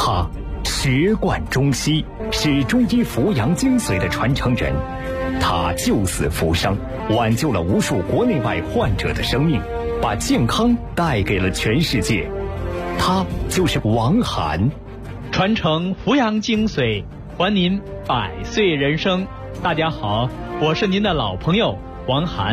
他学贯中西，是中医扶阳精髓的传承人。他救死扶伤，挽救了无数国内外患者的生命，把健康带给了全世界。他就是王涵。 传承扶阳精髓，还您100岁人生。大家好，我是您的老朋友王涵。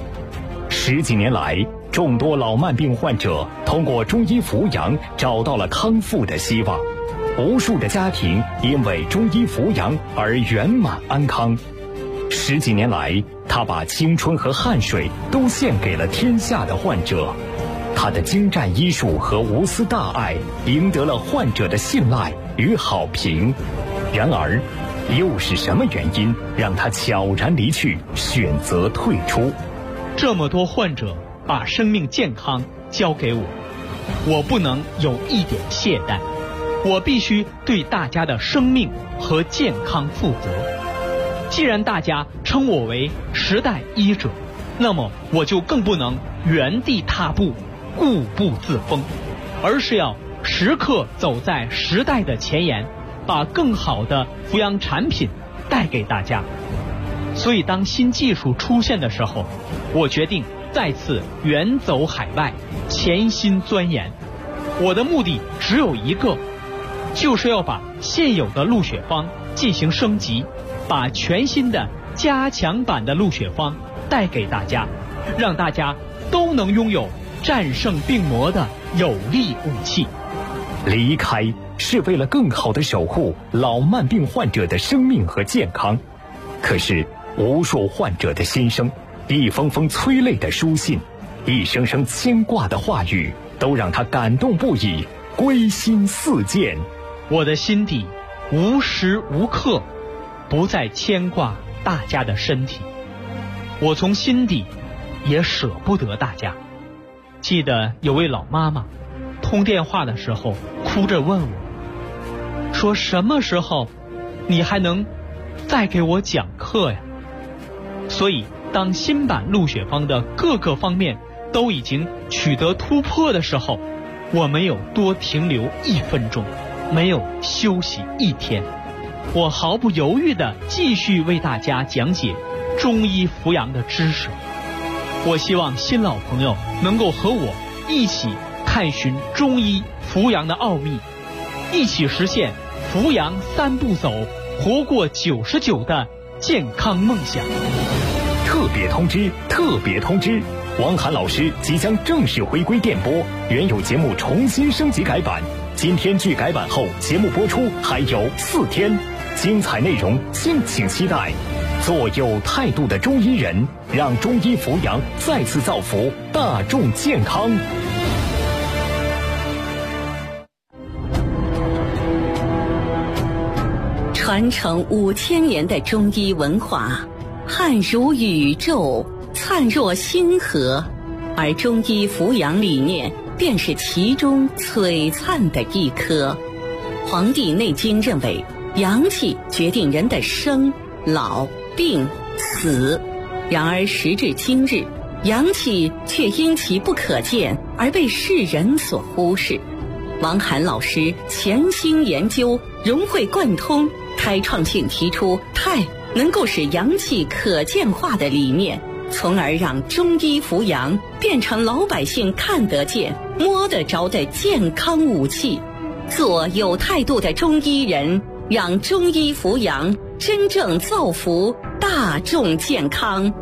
10几年来，众多老慢病患者通过中医扶阳找到了康复的希望，无数的家庭因为中医扶阳而圆满安康。10几年来，他把青春和汗水都献给了天下的患者。他的精湛医术和无私大爱赢得了患者的信赖与好评。然而，又是什么原因让他悄然离去，选择退出？ 这么多患者把生命健康交给我，我不能有一点懈怠，我必须对大家的生命和健康负责。既然大家称我为时代医者，那么我就更不能原地踏步，固步自封，而是要时刻走在时代的前沿，把更好的扶阳产品带给大家。所以当新技术出现的时候，我决定再次远走海外，潜心钻研。我的目的只有一个，就是要把现有的鹿血方进行升级，把全新的加强版的鹿血方带给大家，让大家都能拥有战胜病魔的有力武器。 离开是为了更好地守护老慢病患者的生命和健康。可是无数患者的心声，一封封催泪的书信，一声声牵挂的话语，都让他感动不已，归心似箭。 我的心底无时无刻不再牵挂大家的身体，我从心底也舍不得大家。记得有位老妈妈通电话的时候哭着问我，说什么时候你还能再给我讲课呀？所以当新版鹿血方的各个方面都已经取得突破的时候，我没有多停留1分钟，没有休息1天，我毫不犹豫地继续为大家讲解中医扶阳的知识。我希望新老朋友能够和我一起探寻中医扶阳的奥秘，一起实现扶阳3步走，活过99的健康梦想。 特别通知，特别通知！王涵老师即将正式回归电波，原有节目重新升级改版。今天距改版后节目播出还有4天，精彩内容敬请期待。做有态度的中医人，让中医扶阳再次造福大众健康。 传承5000年的中医文化，汉如宇宙，灿若星河，而中医扶阳理念便是其中璀璨的一颗。《黄帝内经》认为，阳气决定人的生、老、病、死。然而时至今日，阳气却因其不可见而被世人所忽视。王涵老师潜心研究，融会贯通，开创性提出太能够使阳气可见化的理念，从而让中医扶阳变成老百姓看得见、摸得着的健康武器。做有态度的中医人，让中医扶阳真正造福大众健康。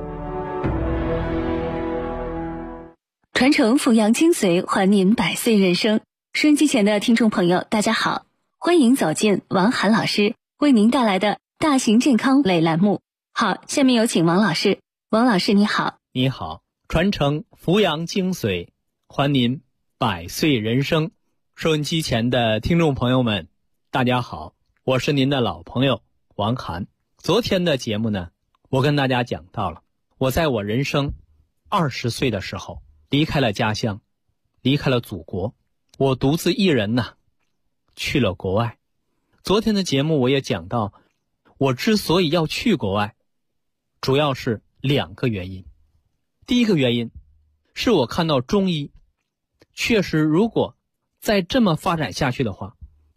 传承扶阳精髓，还您100岁人生。收音机前的听众朋友，大家好，欢迎走进王涵老师为您带来的大型健康类栏目。好，下面有请王老师。王老师你好。 你好，传承扶阳精髓，还您100岁人生。收音机前的听众朋友们，大家好，我是您的老朋友王涵。昨天的节目呢，我跟大家讲到了，我在我人生20岁的时候离开了家乡，离开了祖国，我独自一人呢去了国外。昨天的节目我也讲到，我之所以要去国外，主要是2个原因。第一个原因是我看到中医确实如果再这么发展下去的话，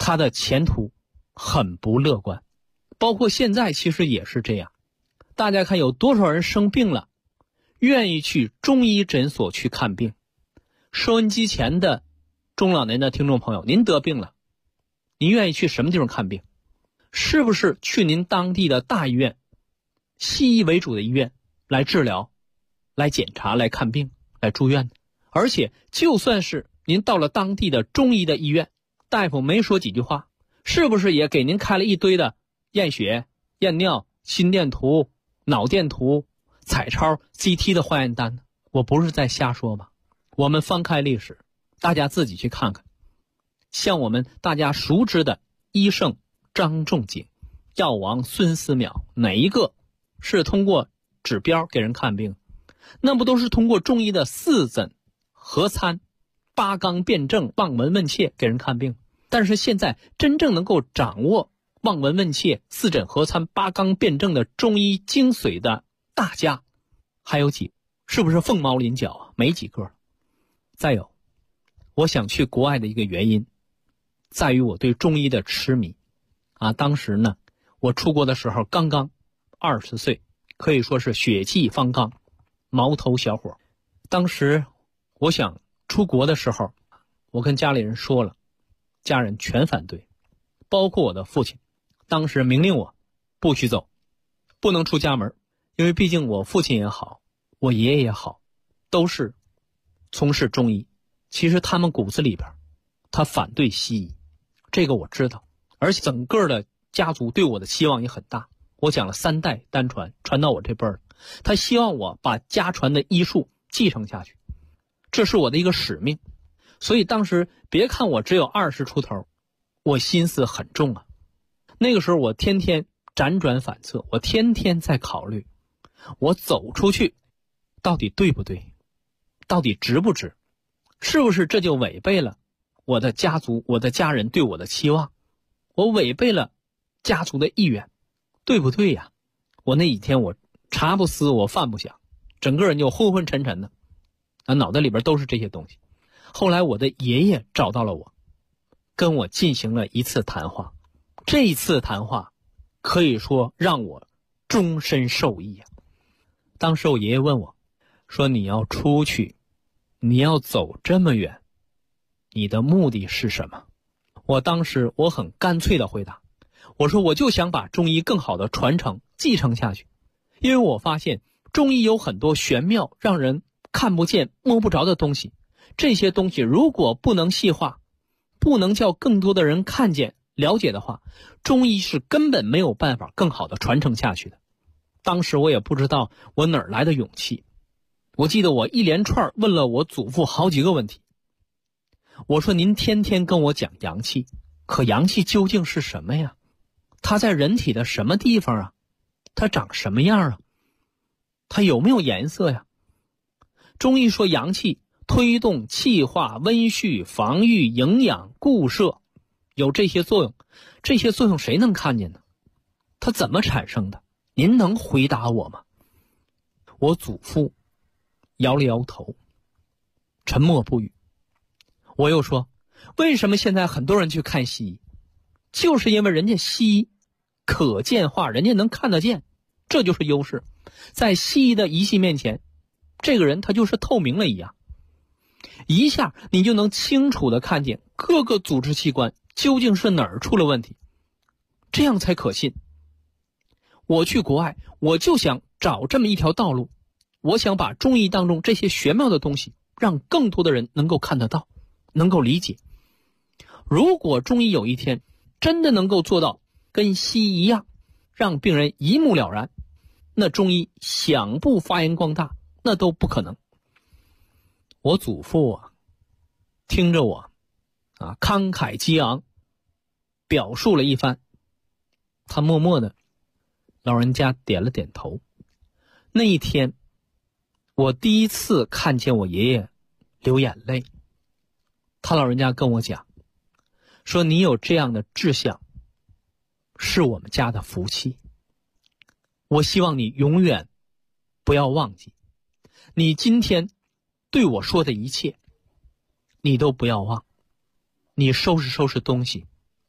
他的前途很不乐观。包括现在其实也是这样，大家看有多少人生病了，愿意去中医诊所去看病。收音机前的中老年的听众朋友，您得病了，您愿意去什么地方看病？是不是去您当地的大医院，西医为主的医院来治疗、来检查、来看病、来住院？而且就算是您到了当地的中医的医院，大夫没说几句话，是不是也给您开了一堆的验血、验尿、心电图、脑电图、彩超、CT 的化验单呢？我不是在瞎说吧？我们翻开历史，大家自己去看看。像我们大家熟知的医圣张仲景、药王孙思邈，哪一个是通过指标给人看病？那不都是通过中医的四诊、合参、八纲辩证、望闻问切给人看病？但是现在真正能够掌握望闻问切、四诊合参、八纲辩证的中医精髓的大家还有几？是不是凤毛麟角啊？没几个。再有，我想去国外的一个原因在于我对中医的痴迷啊。当时呢，我出国的时候刚刚20岁，可以说是血气方刚，毛头小伙。当时我想出国的时候，我跟家里人说了，家人全反对，包括我的父亲，当时明令我不许走，不能出家门，因为毕竟我父亲也好，我爷爷也好，都是从事中医，其实他们骨子里边他反对西医，这个我知道，而且整个的家族对我的期望也很大。我讲了3代单传，传到我这辈儿，他希望我把家传的医术继承下去，这是我的一个使命。所以当时别看我只有20出头，我心思很重啊。那个时候我天天辗转反侧，我天天在考虑，我走出去到底对不对，到底值不值，是不是这就违背了我的家族、我的家人对我的期望，我违背了家族的意愿，对不对呀？我那几天我茶不思，我饭不想，整个人就昏昏沉沉的，脑袋里边都是这些东西。后来我的爷爷找到了我，跟我进行了一次谈话，这一次谈话可以说让我终身受益啊。当时我爷爷问我说，你要出去，你要走这么远，你的目的是什么？我当时我很干脆的回答，我说我就想把中医更好的传承继承下去，因为我发现中医有很多玄妙让人看不见摸不着的东西，这些东西如果不能细化，不能叫更多的人看见了解的话，中医是根本没有办法更好的传承下去的。当时我也不知道我哪儿来的勇气，我记得我一连串问了我祖父好几个问题。我说您天天跟我讲阳气，可阳气究竟是什么呀？它在人体的什么地方啊？它长什么样啊？它有没有颜色呀？中医说阳气推动气化、温煦、防御、营养、固摄，有这些作用。这些作用谁能看见呢？它怎么产生的？您能回答我吗？我祖父摇了摇头，沉默不语。我又说，为什么现在很多人去看西医？就是因为人家西医可见化，人家能看得见，这就是优势。在西医的仪器面前，这个人他就是透明了一样，一下你就能清楚地看见各个组织器官究竟是哪儿出了问题，这样才可信。我去国外，我就想找这么一条道路，我想把中医当中这些玄妙的东西让更多的人能够看得到，能够理解。如果中医有一天真的能够做到跟西医一样，让病人一目了然，那中医想不发扬光大那都不可能。我祖父啊，听着我慷慨激昂表述了一番，他默默的老人家点了点头。那一天我第一次看见我爷爷流眼泪，他老人家跟我讲说，你有这样的志向是我们家的福气，我希望你永远不要忘记，你今天对我说的一切你都不要忘，你收拾收拾东西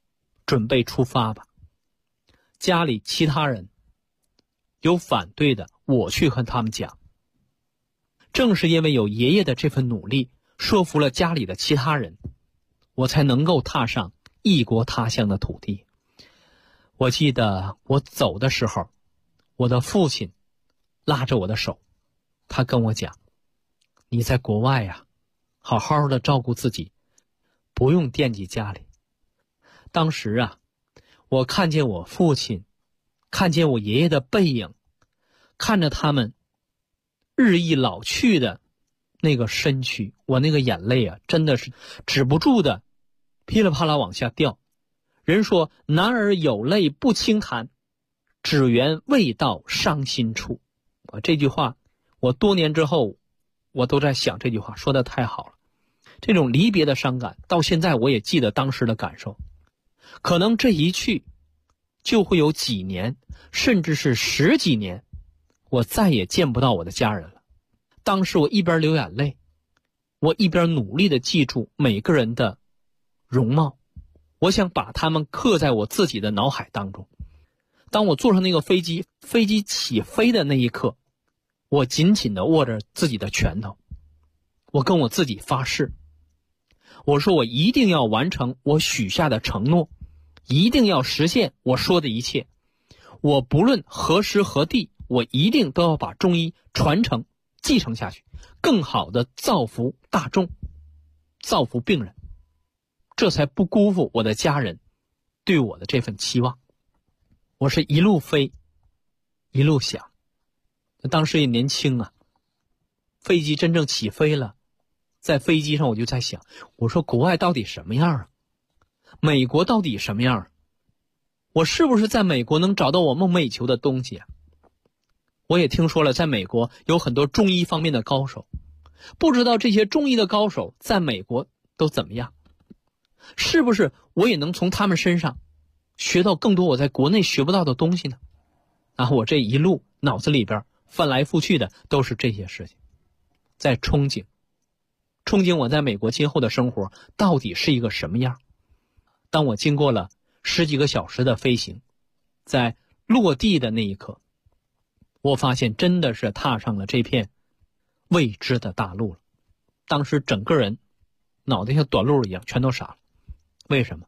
准备出发吧。家里其他人有反对的，我去和他们讲。正是因为有爷爷的这份努力，说服了家里的其他人，我才能够踏上异国他乡的土地。我记得我走的时候，我的父亲拉着我的手，他跟我讲，你在国外呀，好好的照顾自己，不用惦记家里。当时啊，我看见我父亲，看见我爷爷的背影，看着他们日益老去的那个身躯，我那个眼泪啊，真的是止不住的噼里啪啦往下掉。人说男儿有泪不轻弹，只缘未到伤心处。这句话我多年之后我都在想，这句话说得太好了。这种离别的伤感到现在我也记得当时的感受。可能这一去就会有几年甚至是10几年，我再也见不到我的家人了。当时我一边流眼泪，我一边努力地记住每个人的容貌，我想把他们刻在我自己的脑海当中。当我坐上那个飞机起飞的那一刻，我紧紧地握着自己的拳头，我跟我自己发誓，我说我一定要完成我许下的承诺，一定要实现我说的一切。我不论何时何地，我一定都要把中医传承继承下去，更好的造福大众，造福病人，这才不辜负我的家人对我的这份期望。我是一路飞一路想，当时也年轻啊，飞机真正起飞了，在飞机上我就在想，我说国外到底什么样啊？美国到底什么样啊？我是不是在美国能找到我梦寐以求的东西啊？我也听说了，在美国有很多中医方面的高手，不知道这些中医的高手在美国都怎么样？是不是我也能从他们身上学到更多我在国内学不到的东西呢？然后我这一路脑子里边翻来覆去的都是这些事情，在憧憬我在美国今后的生活到底是一个什么样。当我经过了10几个小时的飞行，在落地的那一刻，我发现真的是踏上了这片未知的大陆了。当时整个人脑袋像短路一样全都傻了。为什么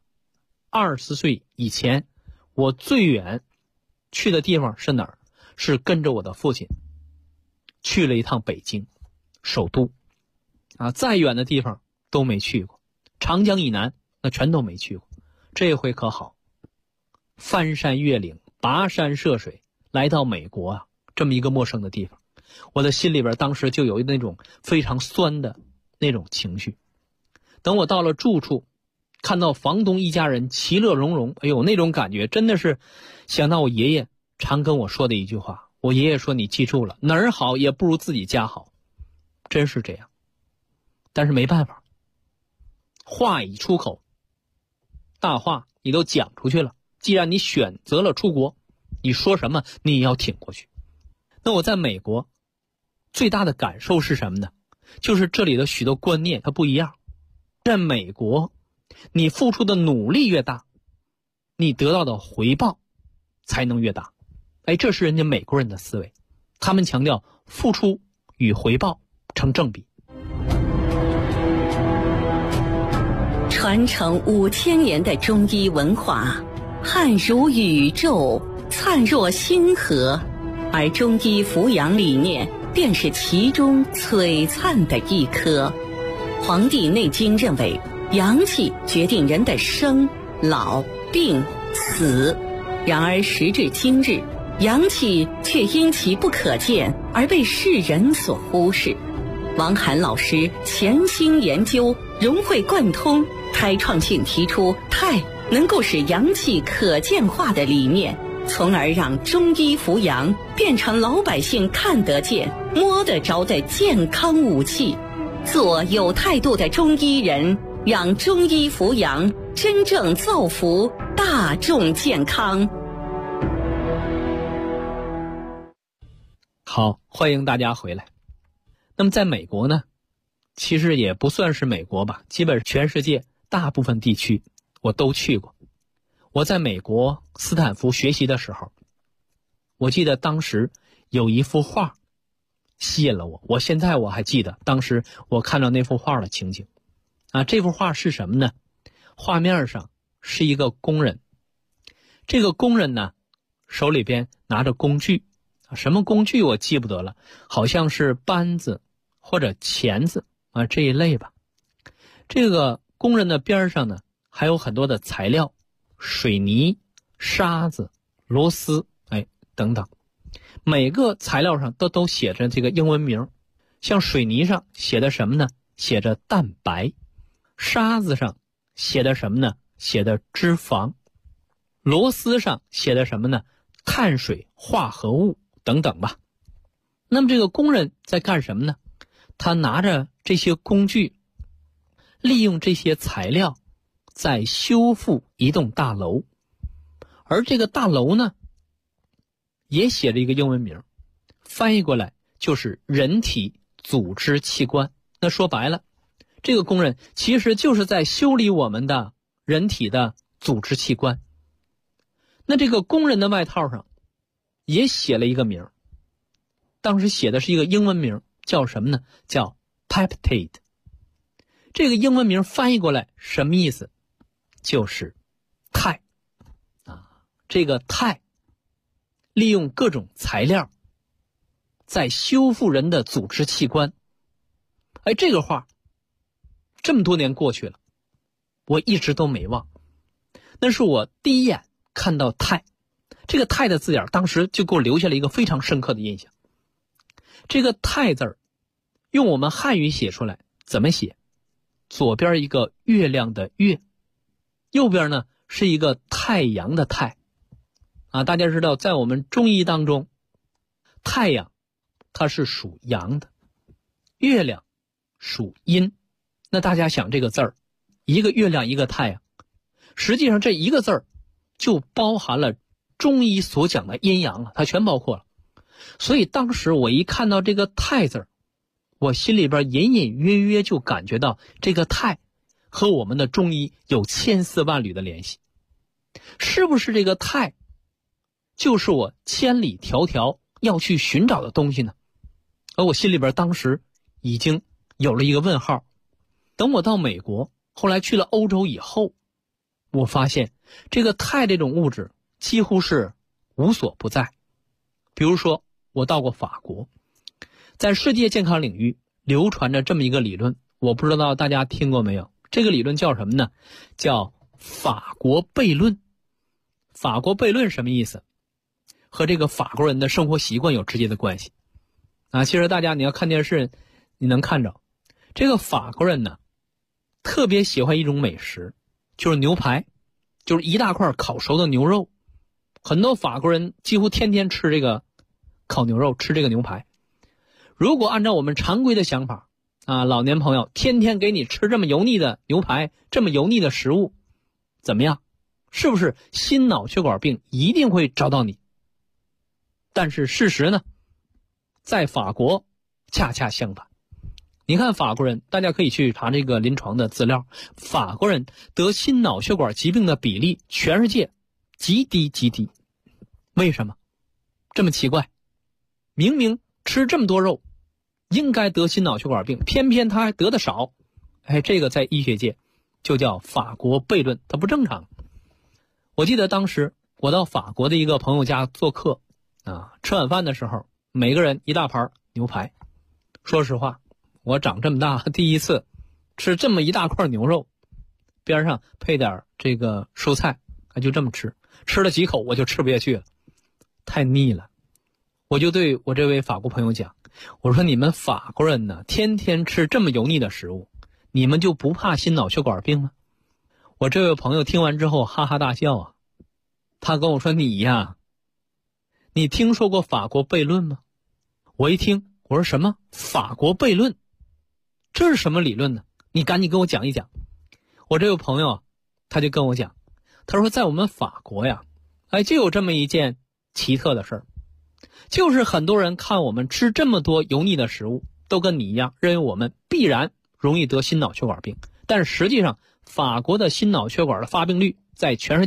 ？20岁以前我最远去的地方是哪儿？是跟着我的父亲去了一趟北京首都啊，再远的地方都没去过，长江以南那全都没去过。这回可好，翻山越岭，跋山涉水，来到美国啊，这么一个陌生的地方，我的心里边当时就有那种非常酸的那种情绪。等我到了住处，看到房东一家人其乐融融，哎呦，那种感觉真的是想到我爷爷常跟我说的一句话。我爷爷说，你记住了，哪儿好也不如自己家好，真是这样。但是没办法，话已出口，大话你都讲出去了，既然你选择了出国，你说什么你也要挺过去。那我在美国最大的感受是什么呢？就是这里的许多观念它不一样。在美国，你付出的努力越大，你得到的回报才能越大。这是人家美国人的思维，他们强调付出与回报成正比。 传承5000年的中医文化，汉如宇宙，灿若星河，而中医扶阳理念便是其中璀璨的一颗。《黄帝内经》认为，阳气决定人的生、老、病、死。然而时至今日，阳气却因其不可见而被世人所忽视。王涵老师潜心研究，融会贯通，开创性提出太能够使阳气可见化的理念，从而让中医扶阳变成老百姓看得见、摸得着的健康武器。做有态度的中医人，让中医扶阳真正造福大众健康。 好，欢迎大家回来。那么在美国呢，其实也不算是美国吧，基本全世界大部分地区我都去过。 我在美国斯坦福学习的时候，我记得当时有一幅画吸引了我，我现在还记得当时我看到那幅画的情景。这幅画是什么呢？画面上是一个工人，这个工人呢手里边拿着工具，什么工具我记不得了，好像是扳子或者钳子这一类吧。这个工人的边上呢还有很多的材料，水泥、沙子、螺丝等等，每个材料上都写着这个英文名。像水泥上写的什么呢？写着蛋白。沙子上写的什么呢？写的脂肪。螺丝上写的什么呢？碳水化合物等等吧。那么这个工人在干什么呢？他拿着这些工具，利用这些材料在修复一栋大楼。而这个大楼呢也写着一个英文名，翻译过来就是人体组织器官。那说白了，这个工人其实就是在修理我们的人体的组织器官。那这个工人的外套上也写了一个名，当时写的是一个英文名，叫什么呢？叫 peptide。 这个英文名翻译过来什么意思？就是肽这个肽利用各种材料在修复人的组织器官。这个话这么多年过去了，我一直都没忘。那是我第一眼看到肽，这个肽的字眼当时就给我留下了一个非常深刻的印象。这个肽字儿用我们汉语写出来怎么写？左边一个月亮的月，右边呢是一个太阳的太。大家知道在我们中医当中，太阳它是属阳的，月亮属阴。那大家想这个字儿，一个月亮一个太阳，实际上这一个字儿就包含了中医所讲的阴阳了，它全包括了。所以当时我一看到这个太字儿，我心里边隐隐约约就感觉到这个太和我们的中医有千丝万缕的联系。是不是这个太就是我千里迢迢要去寻找的东西呢？而我心里边当时已经有了一个问号。等我到美国，后来去了欧洲以后，我发现这个肽这种物质几乎是无所不在。比如说我到过法国，在世界健康领域流传着这么一个理论，我不知道大家听过没有。这个理论叫什么呢？叫法国悖论。法国悖论什么意思？和这个法国人的生活习惯有直接的关系其实大家你要看电视你能看着，这个法国人呢特别喜欢一种美食，就是牛排，就是一大块烤熟的牛肉。很多法国人几乎天天吃这个烤牛肉，吃这个牛排。如果按照我们常规的想法老年朋友天天给你吃这么油腻的牛排，这么油腻的食物，怎么样？是不是心脑血管病一定会找到你？但是事实呢，在法国恰恰相反。你看法国人，大家可以去查这个临床的资料，法国人得心脑血管疾病的比例全世界极低极低。为什么这么奇怪？明明吃这么多肉应该得心脑血管病，偏偏他还得的少。这个在医学界就叫法国悖论，它不正常。我记得当时我到法国的一个朋友家做客吃晚饭的时候，每个人一大盘牛排。说实话，我长这么大第一次吃这么一大块牛肉，边上配点这个蔬菜，就这么吃了几口我就吃不下去了，太腻了。我就对我这位法国朋友讲，我说你们法国人呢天天吃这么油腻的食物，你们就不怕心脑血管病吗？我这位朋友听完之后哈哈大笑他跟我说，你呀，你听说过法国悖论吗？我一听，我说什么法国悖论？这是什么理论呢？你赶紧跟我讲一讲。我这位朋友他就跟我讲，他说在我们法国呀就有这么一件奇特的事儿，就是很多人看我们吃这么多油腻的食物，都跟你一样认为我们必然容易得心脑血管病，但是实际上法国的心脑血管的发病率在全世界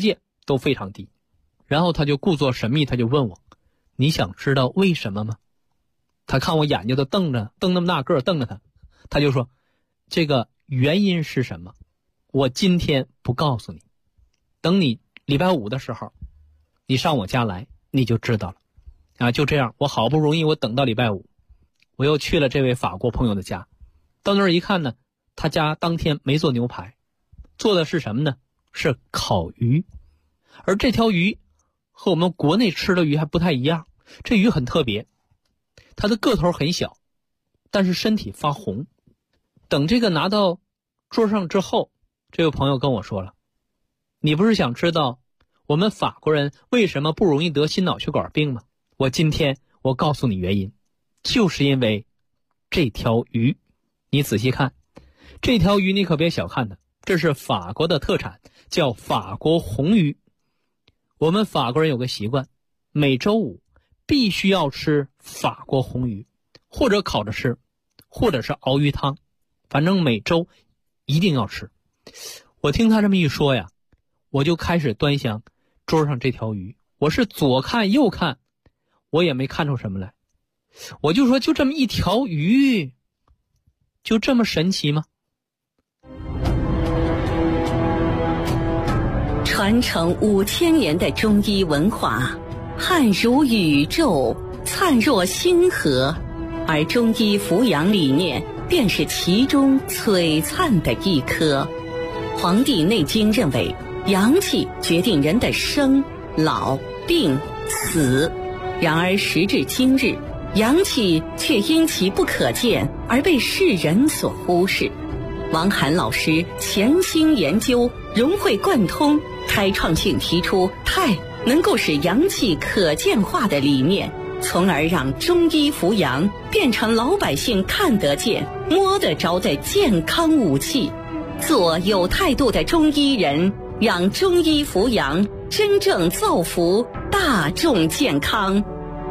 都非常低。然后他就故作神秘，他就问我，你想知道为什么吗？他看我眼睛都瞪那么大个瞪着他就说，这个原因是什么？我今天不告诉你，等你礼拜五的时候，你上我家来，你就知道了。啊，就这样，我好不容易我等到礼拜五，我又去了这位法国朋友的家。到那儿一看呢，他家当天没做牛排，做的是什么呢？是烤鱼。而这条鱼和我们国内吃的鱼还不太一样，这鱼很特别，它的个头很小，但是身体发红。等这个拿到桌上之后，这位朋友跟我说了，你不是想知道我们法国人为什么不容易得心脑血管病吗？今天我告诉你原因，就是因为这条鱼。你仔细看，这条鱼你可别小看它，这是法国的特产，叫法国红鱼。我们法国人有个习惯，每周五必须要吃法国红鱼，或者烤着吃，或者是熬鱼汤，反正每周一定要吃。我听他这么一说呀，我就开始端详桌上这条鱼，我是左看右看，我也没看出什么来。我就说，就这么一条鱼，就这么神奇吗？ 传承5000年的中医文化，汉如宇宙，灿若星河，而中医扶阳理念便是其中璀璨的一颗。《黄帝内经》认为，阳气决定人的生、老、病、死。然而时至今日，阳气却因其不可见而被世人所忽视。王涵老师潜心研究，融会贯通，开创性提出太能够使阳气可见化的理念，从而让中医扶阳变成老百姓看得见、摸得着的健康武器。做有态度的中医人，让中医扶阳真正造福大众健康。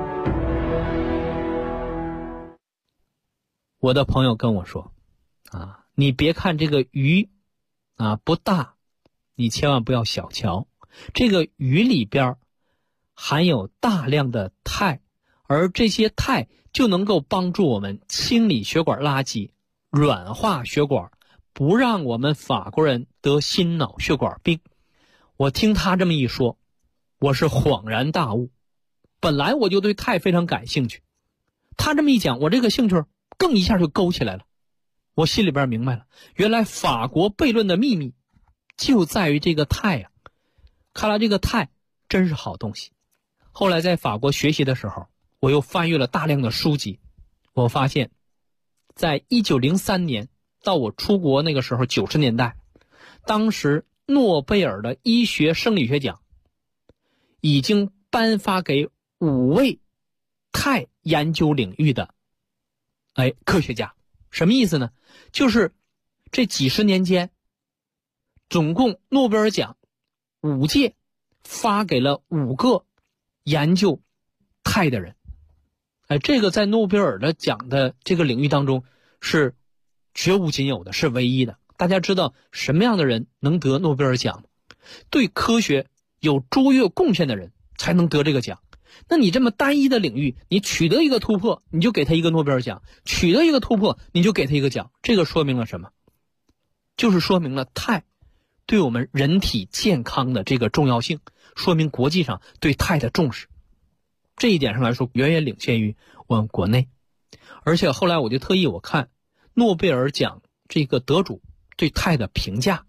我的朋友跟我说，你别看这个鱼不大，你千万不要小瞧，这个鱼里边含有大量的肽，而这些肽就能够帮助我们清理血管垃圾，软化血管，不让我们法国人得心脑血管病。我听他这么一说，我是恍然大悟。本来我就对肽非常感兴趣，他这么一讲，我这个兴趣更一下就勾起来了。我心里边明白了，原来法国悖论的秘密就在于这个肽啊！看来这个肽真是好东西。后来在法国学习的时候，我又翻阅了大量的书籍，我发现在1903年到我出国那个时候90年代，当时诺贝尔的医学生理学奖已经颁发给5位肽研究领域的科学家。什么意思呢？就是这几十年间，总共诺贝尔奖5届发给了5个研究肽的人。这个在诺贝尔的奖的这个领域当中是绝无仅有的，是唯一的。大家知道什么样的人能得诺贝尔奖吗？对科学有卓越贡献的人才能得这个奖。那你这么单一的领域，你取得一个突破，你就给他一个诺贝尔奖，取得一个突破，你就给他一个奖。这个说明了什么？就是说明了肽对我们人体健康的这个重要性，说明国际上对肽的重视。这一点上来说，远远领先于我们国内。而且后来我就特意我看诺贝尔奖这个得主对肽的评价，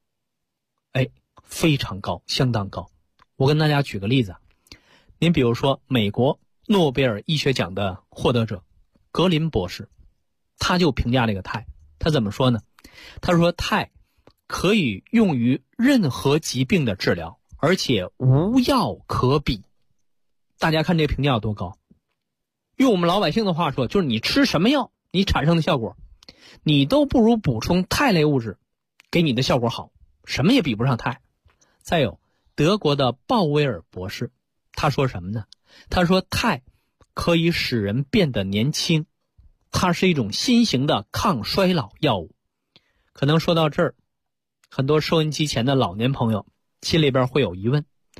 非常高，相当高。我跟大家举个例子，您比如说美国诺贝尔医学奖的获得者格林博士，他就评价这个肽，他怎么说呢？他说肽可以用于任何疾病的治疗，而且无药可比。大家看这个评价有多高？用我们老百姓的话说，就是你吃什么药，你产生的效果，你都不如补充肽类物质给你的效果好，什么也比不上肽。再有德国的鲍威尔博士，他说什么呢？他说肽可以使人变得年轻，它是一种新型的抗衰老药物。可能说到这儿，很多收音机前的老年朋友心里边会有疑问，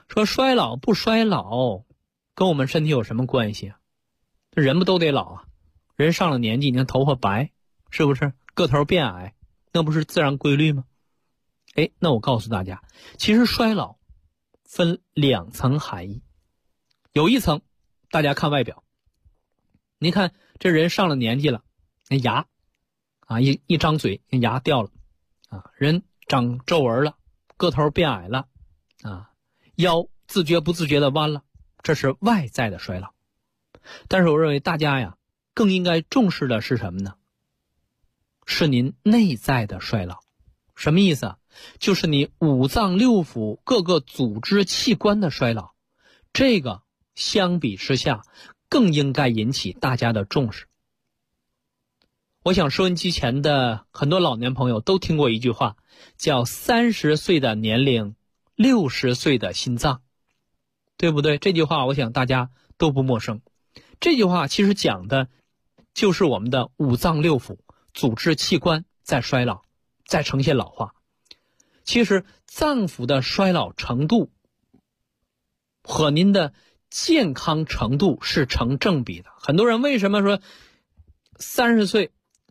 说衰老不衰老跟我们身体有什么关系啊？人不都得老啊？人上了年纪，你看头发白，是不是个头变矮，那不是自然规律吗？那我告诉大家，其实衰老分2层含义。有一层，大家看外表，你看这人上了年纪了，那牙啊一张嘴，那牙掉了啊，人长皱纹了，个头变矮了啊，腰自觉不自觉的弯了，这是外在的衰老。但是我认为大家呀，更应该重视的是什么呢？是您内在的衰老。什么意思啊？就是你五脏六腑各个组织器官的衰老，这个相比之下更应该引起大家的重视。我想收音机前的很多老年朋友都听过一句话，叫30岁的年龄，60岁的心脏，对不对？这句话我想大家都不陌生。这句话其实讲的就是我们的五脏六腑组织器官在衰老，在呈现老化。其实脏腑的衰老程度和您的健康程度是成正比的。很多人为什么说30岁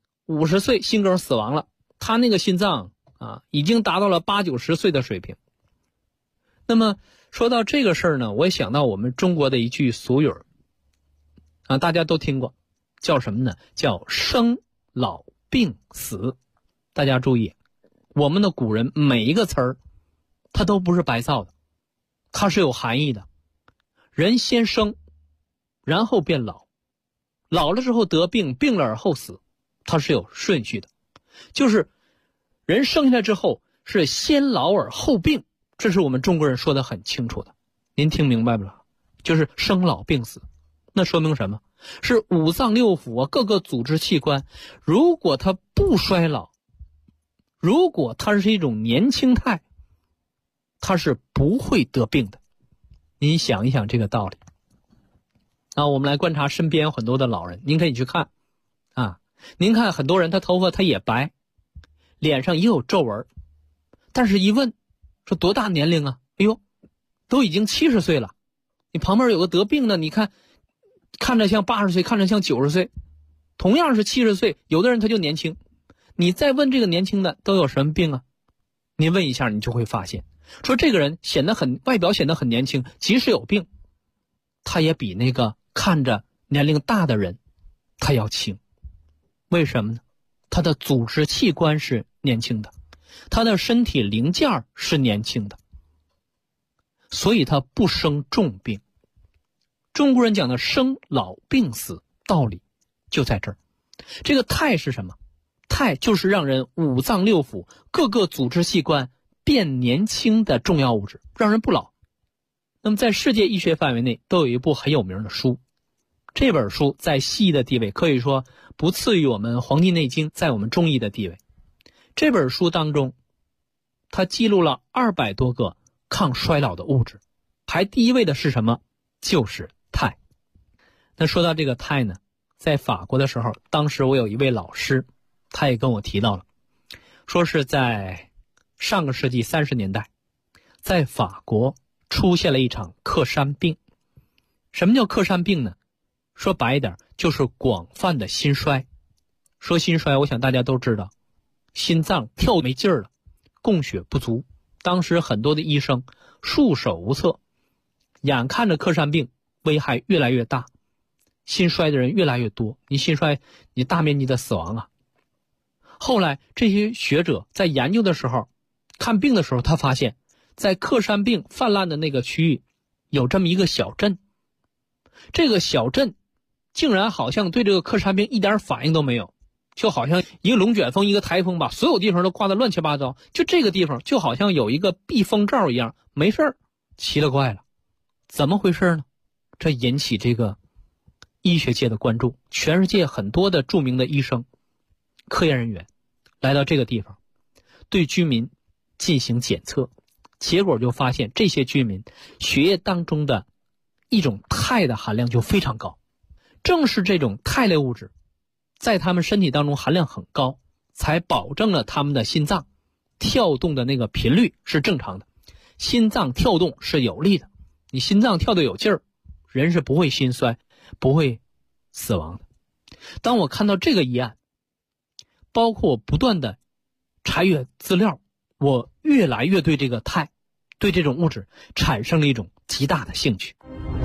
50岁心梗死亡了，他那个心脏啊已经达到了80、90岁的水平。那么说到这个事儿呢，我也想到我们中国的一句俗语啊，大家都听过，叫什么呢？叫生老病死。大家注意，我们的古人每一个词儿它都不是白造的，它是有含义的。人先生，然后变老，老了之后得病，病了而后死，它是有顺序的。就是人生下来之后是先老而后病，这是我们中国人说的很清楚的。您听明白不了？就是生老病死。那说明什么？是五脏六腑啊，各个组织器官，如果它不衰老，如果它是一种年轻态，它是不会得病的。您想一想这个道理啊。我们来观察身边有很多的老人，您可以去看啊。您看很多人他头发他也白，脸上也有皱纹，但是一问说多大年龄啊？哎呦，都已经70岁了。你旁边有个得病的，你看看着像80岁，看着像90岁，同样是70岁，有的人他就年轻。你再问这个年轻的都有什么病啊？你问一下，你就会发现，说这个人外表显得很年轻，即使有病，他也比那个看着年龄大的人他要轻。为什么呢？他的组织器官是年轻的，他的身体零件是年轻的，所以他不生重病。中国人讲的生老病死道理就在这儿。这个态是什么？态就是让人五脏六腑各个组织器官变年轻的重要物质，让人不老。那么在世界医学范围内都有一部很有名的书，这本书在西医的地位可以说不次于我们《黄帝内经》在我们中医的地位。这本书当中它记录了200多个抗衰老的物质，排第1位的是什么？就是肽。那说到这个肽呢，在法国的时候，当时我有一位老师，他也跟我提到了，说是在上个世纪30年代，在法国出现了一场克山病。什么叫克山病呢？说白一点，就是广泛的心衰。说心衰，我想大家都知道，心脏跳没劲儿了，供血不足。当时很多的医生束手无策，眼看着克山病危害越来越大，心衰的人越来越多，你心衰，你大面积的死亡啊。后来这些学者在研究的时候，看病的时候，他发现在克山病泛滥的那个区域有这么一个小镇，这个小镇竟然好像对这个克山病一点反应都没有，就好像一个龙卷风一个台风把所有地方都刮得乱七八糟，就这个地方就好像有一个避风罩一样，没事儿。奇了怪了，怎么回事呢？这引起这个医学界的关注，全世界很多的著名的医生科研人员来到这个地方，对居民进行检测，结果就发现这些居民血液当中的一种肽的含量就非常高。正是这种肽类物质在他们身体当中含量很高，才保证了他们的心脏跳动的那个频率是正常的， 心脏跳动是有力的，你心脏跳得有劲儿，人是不会心衰，不会死亡的。当我看到这个议案，包括我不断的查阅资料，我越来越对这个钛，对这种物质产生了一种极大的兴趣。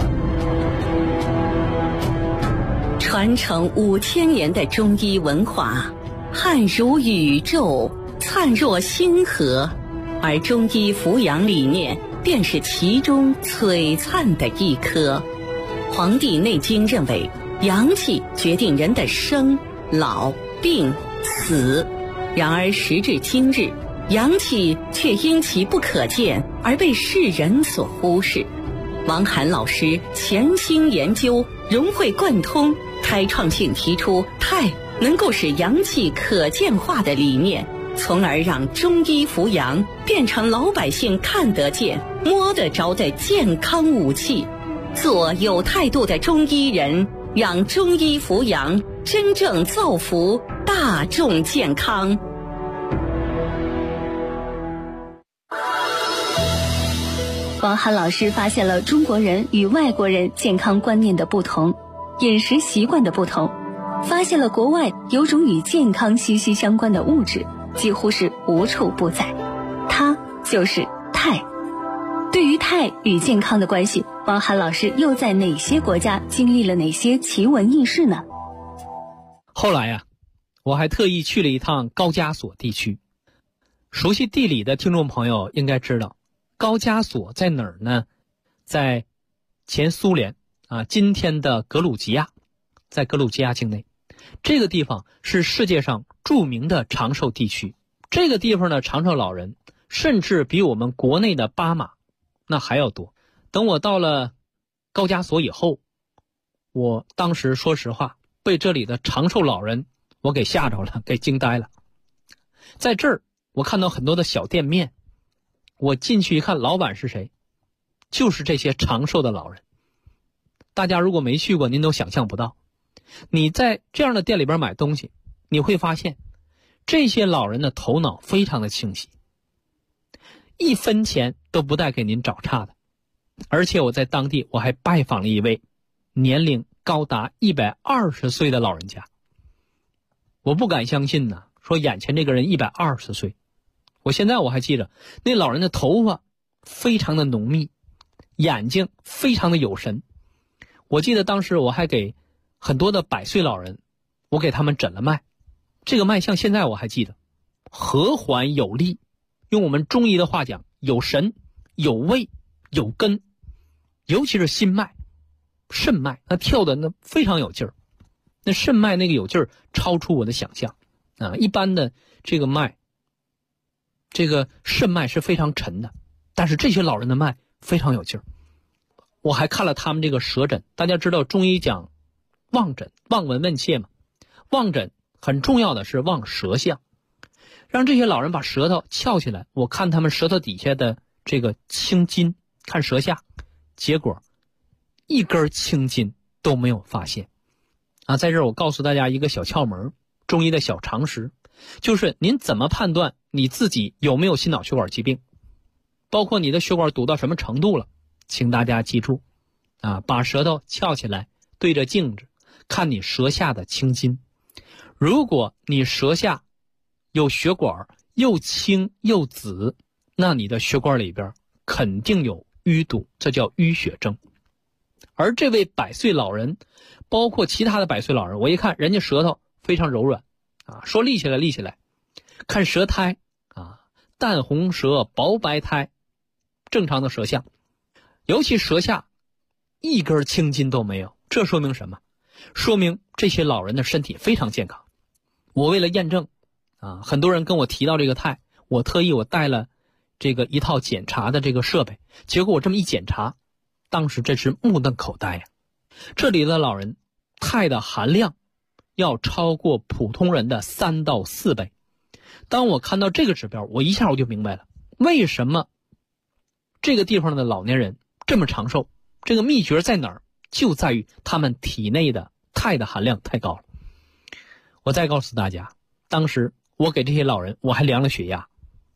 传承5000年的中医文化，汉如宇宙，灿若星河，而中医扶阳理念便是其中璀璨的一颗。《黄帝内经》认为，阳气决定人的生、老、病、死。然而时至今日，阳气却因其不可见而被世人所忽视。王涵老师潜心研究，融会贯通，开创性提出钛能够使阳气可见化的理念，从而让中医扶阳变成老百姓看得见、摸得着的健康武器。做有态度的中医人，让中医扶阳真正造福大众健康。 王涵老师发现了中国人与外国人健康观念的不同，饮食习惯的不同，发现了国外有种与健康息息相关的物质，几乎是无处不在，它就是钛。对于钛与健康的关系，王涵老师又在哪些国家经历了哪些奇闻异事呢？ 后来呀，我还特意去了一趟高加索地区。熟悉地理的听众朋友应该知道，高加索在哪儿呢？在前苏联今天的格鲁吉亚，在格鲁吉亚境内。这个地方是世界上著名的长寿地区。这个地方的长寿老人甚至比我们国内的巴马那还要多。等我到了高加索以后，我当时说实话被这里的长寿老人我给吓着了，给惊呆了。在这儿我看到很多的小店面，我进去一看，老板是谁？就是这些长寿的老人。大家如果没去过，您都想象不到。你在这样的店里边买东西，你会发现这些老人的头脑非常的清晰，一分钱都不带给您找茬的。而且我在当地我还拜访了一位年龄高达120岁的老人家。我不敢相信呢，说眼前这个人120岁。我现在我还记着，那老人的头发非常的浓密，眼睛非常的有神。我记得当时我还给很多的100岁老人，我给他们诊了脉。这个脉象现在我还记得，和缓有力，用我们中医的话讲，有神、有味、有根。尤其是心脉、肾脉，那跳的那非常有劲儿。那肾脉那个有劲儿超出我的想象一般的这个脉，这个肾脉是非常沉的，但是这些老人的脉非常有劲儿。我还看了他们这个舌诊。大家知道中医讲望诊，望闻问切嘛。望诊很重要的是望舌象，让这些老人把舌头翘起来，我看他们舌头底下的这个青筋，看舌下，结果一根青筋都没有发现在这儿我告诉大家一个小窍门，中医的小常识，就是您怎么判断你自己有没有心脑血管疾病，包括你的血管堵到什么程度了，请大家记住把舌头翘起来，对着镜子看你舌下的青筋。如果你舌下有血管又青又紫，那你的血管里边肯定有淤堵，这叫淤血症。而这位100岁老人，包括其他的100岁老人，我一看人家舌头非常柔软说立起来立起来，看舌苔淡红舌薄白苔，正常的舌象，尤其舌下一根青筋都没有。这说明什么？说明这些老人的身体非常健康。我为了验证很多人跟我提到这个钛，我特意带了这个一套检查的这个设备，结果我这么一检查，当时真是目瞪口呆这里的老人钛的含量要超过普通人的3到4倍。当我看到这个指标，我一下我就明白了，为什么这个地方的老年人这么长寿。这个秘诀在哪儿？就在于他们体内的钛的含量太高了。我再告诉大家，当时我给这些老人我还量了血压，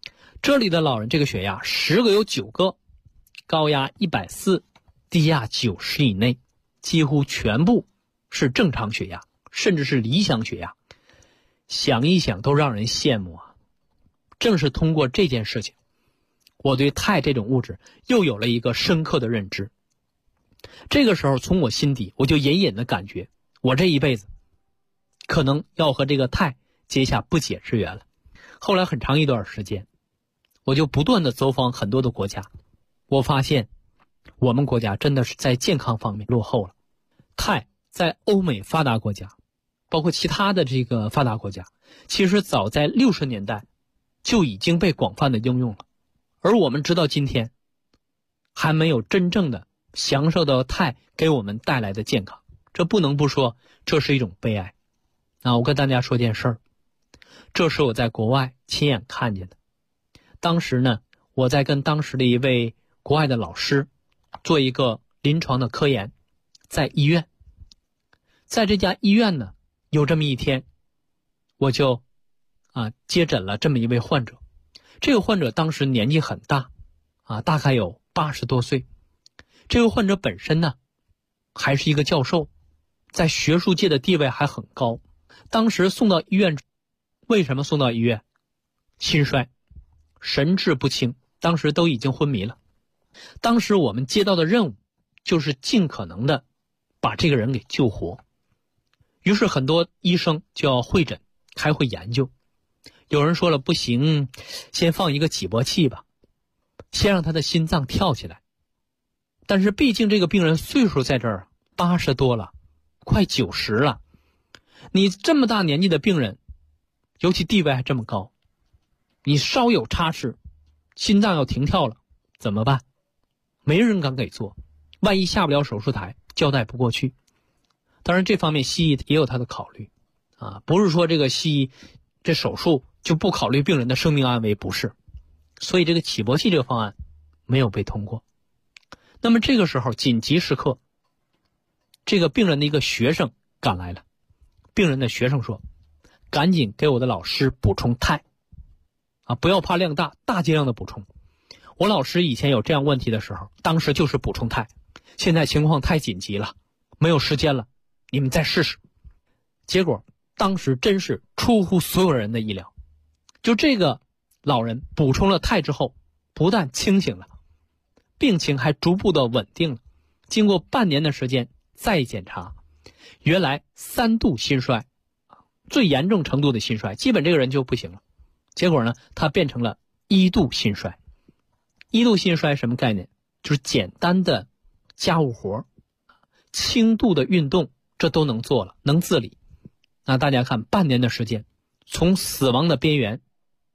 这里的老人这个血压10个有9个高压140，低压90以内，几乎全部是正常血压，甚至是理想血压。想一想都让人羡慕啊。正是通过这件事情，我对钛这种物质又有了一个深刻的认知。这个时候从我心底我就隐隐的感觉，我这一辈子可能要和这个钛结下不解之缘了。后来很长一段时间，我就不断的走访很多的国家，我发现我们国家真的是在健康方面落后了。钛在欧美发达国家，包括其他的这个发达国家，其实早在60年代就已经被广泛的应用了，而我们直到今天还没有真正的享受到钛给我们带来的健康，这不能不说这是一种悲哀。我跟大家说件事儿，这是我在国外亲眼看见的。当时呢，我在跟当时的一位国外的老师做一个临床的科研，在医院。在这家医院呢，有这么一天，我就接诊了这么一位患者。这个患者当时年纪很大大概有80多岁。这位患者本身呢还是一个教授，在学术界的地位还很高。当时送到医院，为什么送到医院？心衰，神志不清，当时都已经昏迷了。当时我们接到的任务就是尽可能的把这个人给救活。于是很多医生就要会诊开会研究。有人说了，不行，先放一个起搏器吧，先让他的心脏跳起来。但是毕竟这个病人岁数在这儿80多了，快90了，你这么大年纪的病人，尤其地位还这么高，你稍有差池，心脏要停跳了怎么办？没人敢给做，万一下不了手术台，交代不过去。当然这方面西医也有他的考虑不是说这个西医这手术就不考虑病人的生命安危，不是。所以这个起搏器这个方案没有被通过。那么这个时候紧急时刻，这个病人的一个学生赶来了。病人的学生说，赶紧给我的老师补充钛不要怕量大，大剂量的补充。我老师以前有这样问题的时候，当时就是补充钛，现在情况太紧急了，没有时间了，你们再试试。结果当时真是出乎所有人的意料，就这个老人补充了钛之后，不但清醒了，病情还逐步的稳定了。经过半年的时间再检查，原来3度心衰，最严重程度的心衰，基本这个人就不行了。结果呢，他变成了1度心衰。1度心衰什么概念？就是简单的家务活、轻度的运动，这都能做了，能自理。那大家看，半年的时间，从死亡的边缘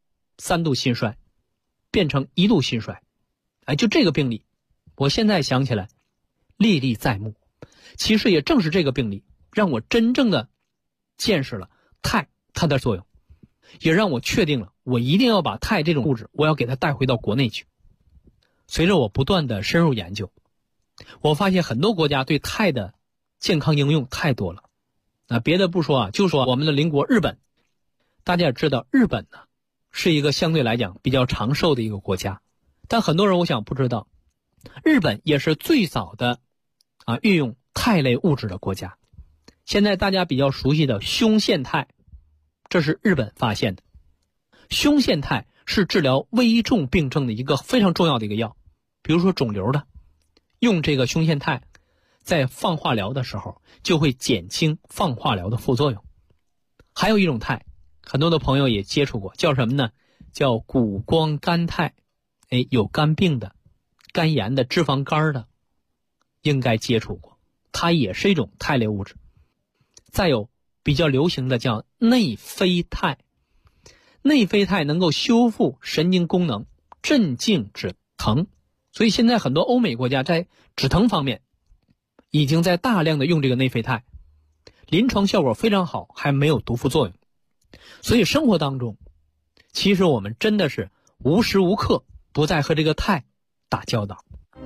3度心衰变成1度心衰。就这个病例，我现在想起来历历在目。其实也正是这个病例让我真正的见识了钛它的作用，也让我确定了我一定要把钛这种物质我要给它带回到国内去。随着我不断的深入研究，我发现很多国家对钛的健康应用太多了。别的不说就说我们的邻国日本。大家也知道日本呢是一个相对来讲比较长寿的一个国家，但很多人我想不知道，日本也是最早的运用钛类物质的国家。现在大家比较熟悉的胸腺肽，这是日本发现的。胸腺肽是治疗危重病症的一个非常重要的一个药，比如说肿瘤的，用这个胸腺肽在放化疗的时候就会减轻放化疗的副作用。还有一种肽，很多的朋友也接触过，叫什么呢？叫谷胱甘肽。有肝病的、肝炎的、脂肪肝的应该接触过，它也是一种肽类物质。再有比较流行的叫内啡肽，内啡肽能够修复神经功能，镇静止疼。所以现在很多欧美国家在止疼方面已经在大量的用这个内啡肽，临床效果非常好，还没有毒副作用。所以生活当中其实我们真的是无时无刻不再和这个钛打交道。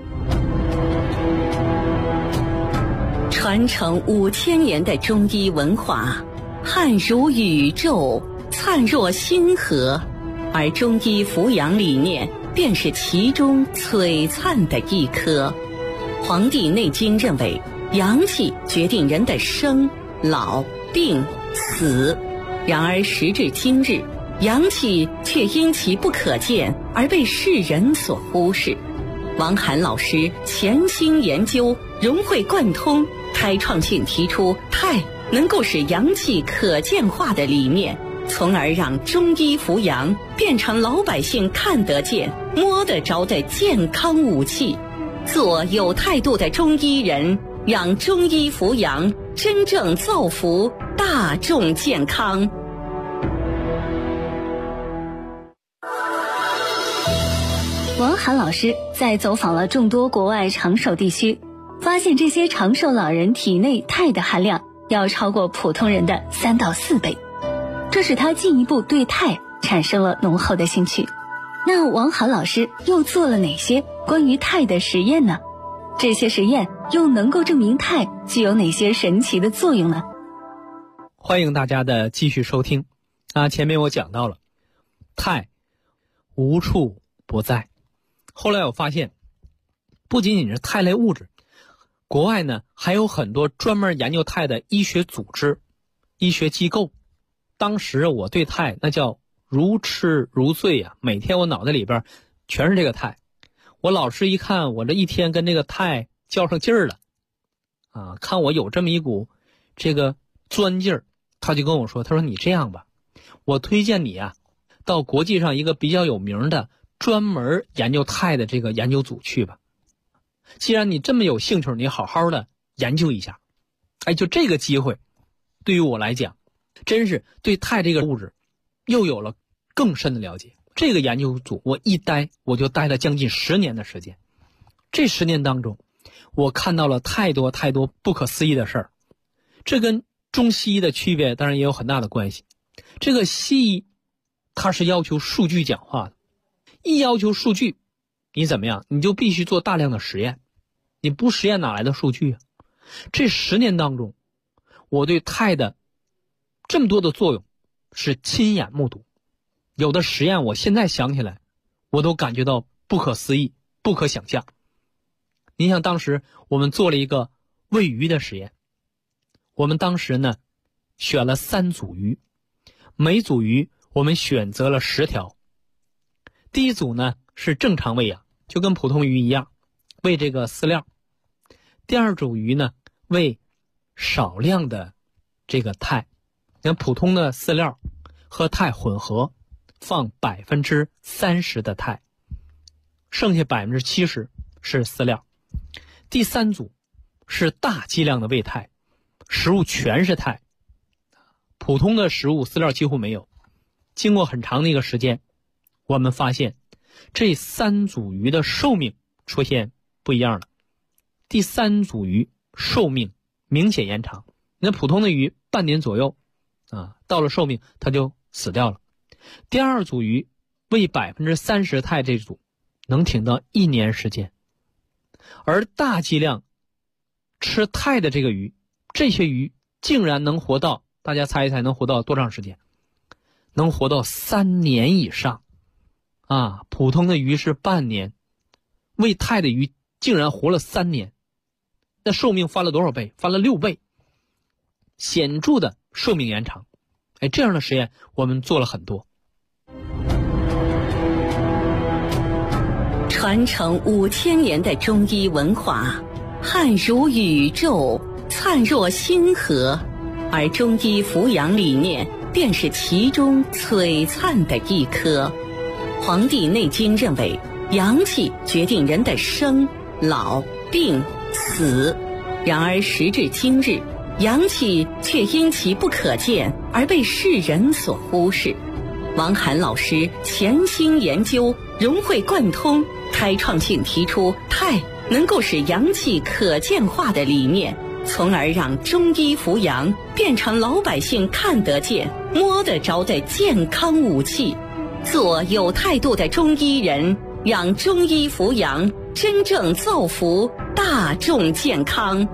传承5000年的中医文化，汉如宇宙，灿若星河， 而中医扶阳理念便是其中璀璨的一颗。《黄帝内经》认为，阳气决定人的生、老、病、死。然而时至今日，阳气却因其不可见而被世人所忽视。王涵老师潜心研究，融会贯通，开创性提出太能够使阳气可见化的理念，从而让中医扶阳变成老百姓看得见、摸得着的健康武器。做有态度的中医人，让中医扶阳真正造福大众健康。 王涵老师在走访了众多国外长寿地区，发现这些长寿老人体内钛的含量要超过普通人的3到4倍，这使他进一步对钛产生了浓厚的兴趣。那王涵老师又做了哪些关于钛的实验呢？这些实验又能够证明钛具有哪些神奇的作用呢？ 欢迎大家的继续收听。前面我讲到了，钛无处不在。后来我发现，不仅仅是钛类物质，国外呢还有很多专门研究钛的医学组织、医学机构。当时我对钛那叫如痴如醉啊，每天我脑袋里边全是这个钛。我老师一看我这一天跟这个钛较上劲儿了看我有这么一股这个钻劲儿，他就跟我说，他说你这样吧，我推荐你到国际上一个比较有名的专门研究钛的这个研究组去吧。既然你这么有兴趣，你好好的研究一下。就这个机会对于我来讲，真是对钛这个物质又有了更深的了解。这个研究组我一待我就待了将近10年的时间。这10年当中，我看到了太多太多不可思议的事儿。这跟中西医的区别当然也有很大的关系。这个西医它是要求数据讲话的，一要求数据，你怎么样？你就必须做大量的实验，你不实验哪来的数据啊？这10年当中，我对钛的这么多的作用是亲眼目睹。有的实验我现在想起来，我都感觉到不可思议、不可想象。你想当时我们做了一个喂鱼的实验，我们当时呢选了3组鱼，每组鱼我们选择了10条。第一组呢是正常喂养，就跟普通鱼一样，喂这个饲料。第二组鱼呢喂少量的这个钛，跟普通的饲料和钛混合，放30%的钛，剩下70%是饲料。第三组是大剂量的喂钛，食物全是钛，普通的食物饲料几乎没有。经过很长的一个时间，我们发现这3组鱼的寿命出现不一样了。第3组鱼寿命明显延长，那普通的鱼半年左右到了寿命它就死掉了。第2组鱼喂30%钛，这组能挺到1年时间。而大剂量吃钛的这个鱼，这些鱼竟然能活到，大家猜一猜能活到多长时间？能活到3年以上普通的鱼是半年，喂钛的鱼竟然活了3年，那寿命翻了多少倍？翻了6倍，显著的寿命延长。这样的实验我们做了很多。 传承5000年的中医文化，汉如宇宙，灿若星河，而中医扶阳理念便是其中璀璨的一颗。《黄帝内经》认为，阳气决定人的生、老、病、死。然而时至今日，阳气却因其不可见而被世人所忽视。王涵老师潜心研究，融会贯通，开创性提出钛能够使阳气可见化的理念，从而让中医扶阳变成老百姓看得见、摸得着的健康武器。做有态度的中医人，让中医扶阳真正造福大众健康。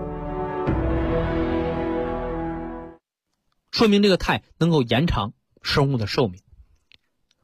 说明这个钛能够延长生物的寿命。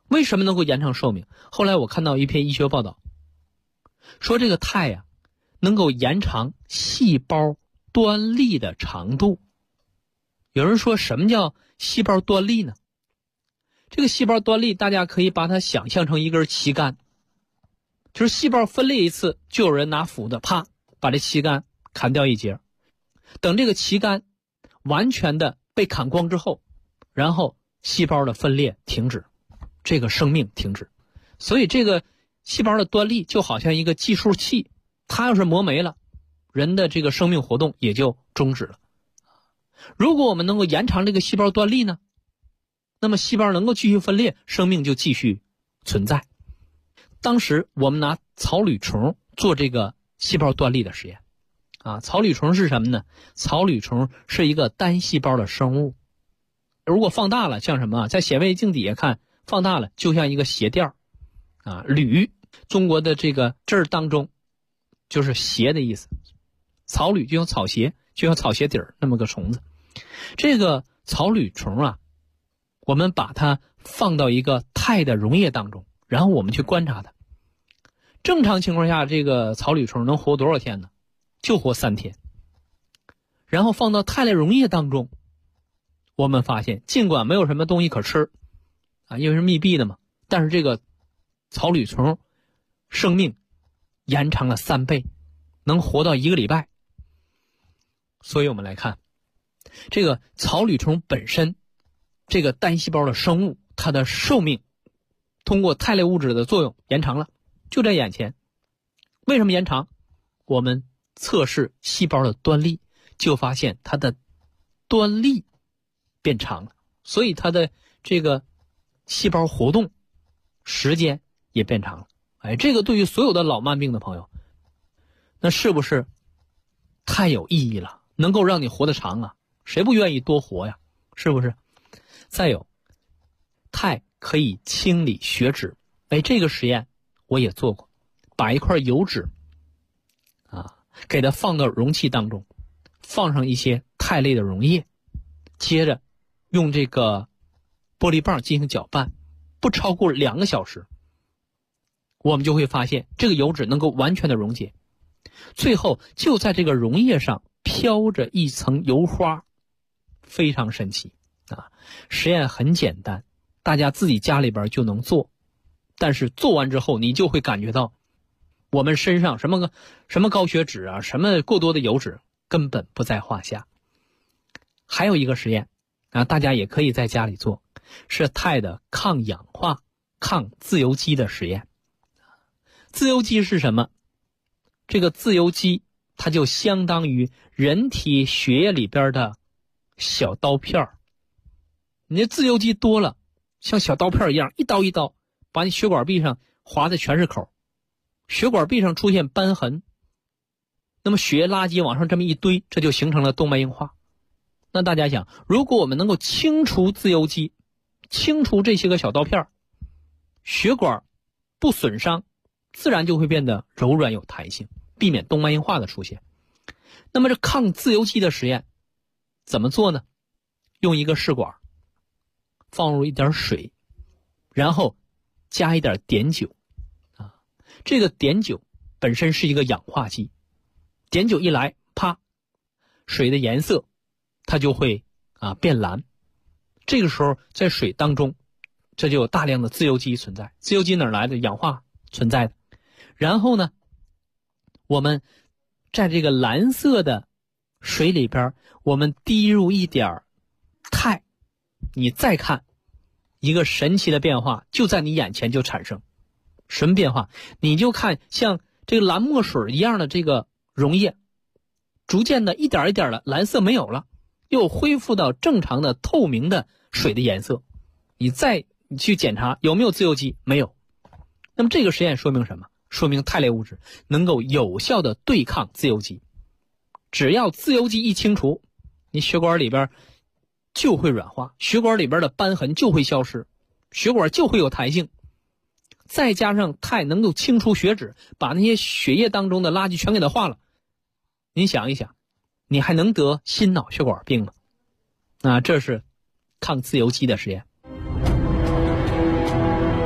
为什么能够延长寿命？后来我看到一篇医学报道，说这个肽呀，能够延长细胞端粒的长度。有人说什么叫细胞端粒呢？这个细胞端粒大家可以把它想象成一根旗杆，就是细胞分裂一次，就有人拿斧子啪把这旗杆砍掉一截，等这个旗杆完全的被砍光之后，然后细胞的分裂停止，这个生命停止。所以这个细胞的端粒就好像一个计数器，它要是磨没了，人的这个生命活动也就终止了。如果我们能够延长这个细胞端粒呢，那么细胞能够继续分裂，生命就继续存在。当时我们拿草履虫做这个细胞端粒的实验草履虫是什么呢？草履虫是一个单细胞的生物，如果放大了像什么在显微镜底下看，放大了就像一个鞋垫履，中国的这个字儿当中就是鞋的意思，草履就像草鞋，就像草鞋底儿那么个虫子。这个草履虫我们把它放到一个肽的溶液当中，然后我们去观察它。正常情况下，这个草履虫能活多少天呢？就活3天。然后放到肽类溶液当中，我们发现尽管没有什么东西可吃因为是密闭的嘛，但是这个草履虫生命延长了3倍，能活到1个礼拜。所以我们来看这个草履虫本身，这个单细胞的生物，它的寿命通过肽类物质的作用延长了，就在眼前。为什么延长？我们测试细胞的端粒，就发现它的端粒变长了，所以它的这个细胞活动时间也变长了。这个对于所有的老慢病的朋友，那是不是太有意义了？能够让你活得长谁不愿意多活呀？是不是？再有，肽可以清理血脂。这个实验我也做过，把一块油脂给它放到容器当中，放上一些肽类的溶液，接着用这个玻璃棒进行搅拌，不超过2个小时，我们就会发现这个油脂能够完全的溶解，最后就在这个溶液上飘着一层油花，非常神奇实验很简单，大家自己家里边就能做，但是做完之后你就会感觉到我们身上什么高血脂什么过多的油脂根本不在话下。还有一个实验大家也可以在家里做，是肽的抗氧化抗自由基的实验。自由基是什么？这个自由基它就相当于人体血液里边的小刀片，你的自由基多了，像小刀片一样，一刀一刀把你血管壁上划的全是口，血管壁上出现瘢痕，那么血液垃圾往上这么一堆，这就形成了动脉硬化。那大家想，如果我们能够清除自由基，清除这些个小刀片，血管不损伤，自然就会变得柔软有弹性，避免动脉硬化的出现。那么这抗自由基的实验怎么做呢？用一个试管放入一点水，然后加一点碘酒这个碘酒本身是一个氧化剂，碘酒一来，啪，水的颜色它就会变蓝。这个时候在水当中，这就有大量的自由基存在。自由基哪儿来的？氧化存在的。然后呢，我们在这个蓝色的水里边，我们滴入一点肽，你再看一个神奇的变化就在你眼前就产生。什么变化？你就看像这个蓝墨水一样的这个溶液，逐渐的一点一点的蓝色没有了，又恢复到正常的透明的水的颜色。你去检查有没有自由基，没有。那么这个实验说明什么？说明肽类物质能够有效的对抗自由基。只要自由基一清除，你血管里边就会软化，血管里边的瘢痕就会消失，血管就会有弹性。再加上肽能够清除血脂，把那些血液当中的垃圾全给它化了，您想一想，你还能得心脑血管病吗？这是抗自由基的实验。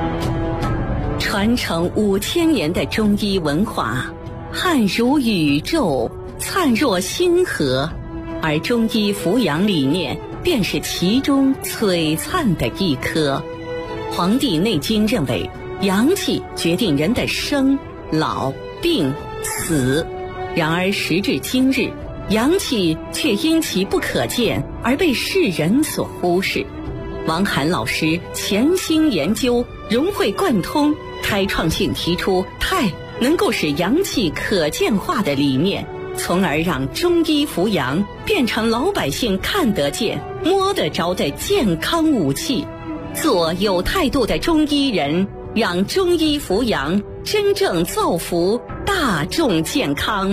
传承5000年的中医文化，汉如宇宙，灿若星河，而中医扶阳理念便是其中璀璨的一颗。《黄帝内经》认为，阳气决定人的生、老、病、死。然而时至今日，阳气却因其不可见而被世人所忽视。王涵老师潜心研究，融会贯通，开创性提出太能够使阳气可见化的理念，从而让中医扶阳变成老百姓看得见、摸得着的健康武器。做有态度的中医人，让中医扶阳真正造福大众健康。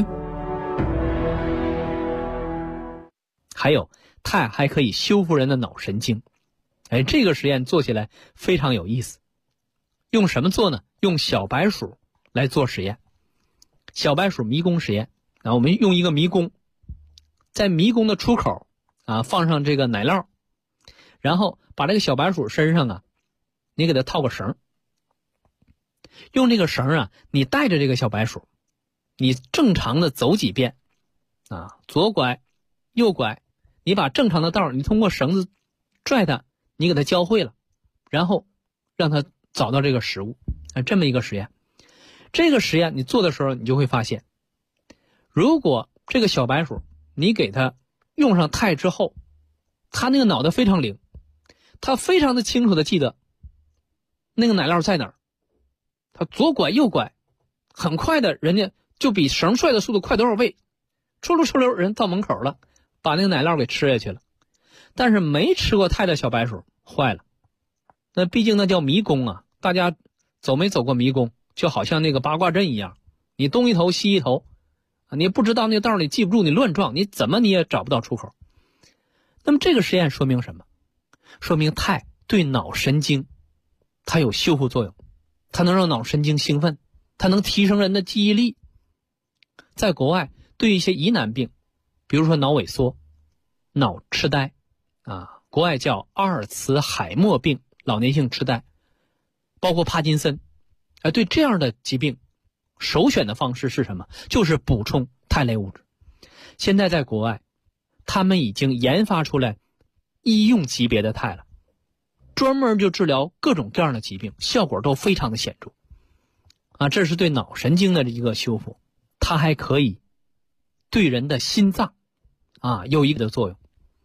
还有，肽还可以修复人的脑神经。这个实验做起来非常有意思。用什么做呢？用小白鼠来做实验。小白鼠迷宫实验。我们用一个迷宫，在迷宫的出口放上这个奶酪，然后把这个小白鼠身上你给它套个绳，用这个绳你带着这个小白鼠，你正常的走几遍左拐右拐，你把正常的道你通过绳子拽它，你给它教会了，然后让它找到这个食物。这么一个实验。这个实验你做的时候，你就会发现，如果这个小白鼠你给它用上肽之后，它那个脑袋非常灵，它非常的清楚的记得那个奶酪在哪儿，它左拐右拐，很快的人家就比绳拽的速度快多少倍，出溜人到门口了，把那个奶酪给吃下去了。但是没吃过肽的小白鼠坏了，那毕竟那叫迷宫大家走没走过迷宫，就好像那个八卦阵一样，你东一头西一头你不知道那个道你记不住，你乱撞，你怎么你也找不到出口。那么这个实验说明什么？说明肽对脑神经它有修复作用，它能让脑神经兴奋，它能提升人的记忆力。在国外对一些疑难病，比如说脑萎缩、脑痴呆国外叫阿尔茨海默病、老年性痴呆，包括帕金森对这样的疾病首选的方式是什么？就是补充肽类物质。现在在国外他们已经研发出来医用级别的肽了，专门就治疗各种各样的疾病，效果都非常的显著这是对脑神经的一个修复。它还可以对人的心脏有一个作用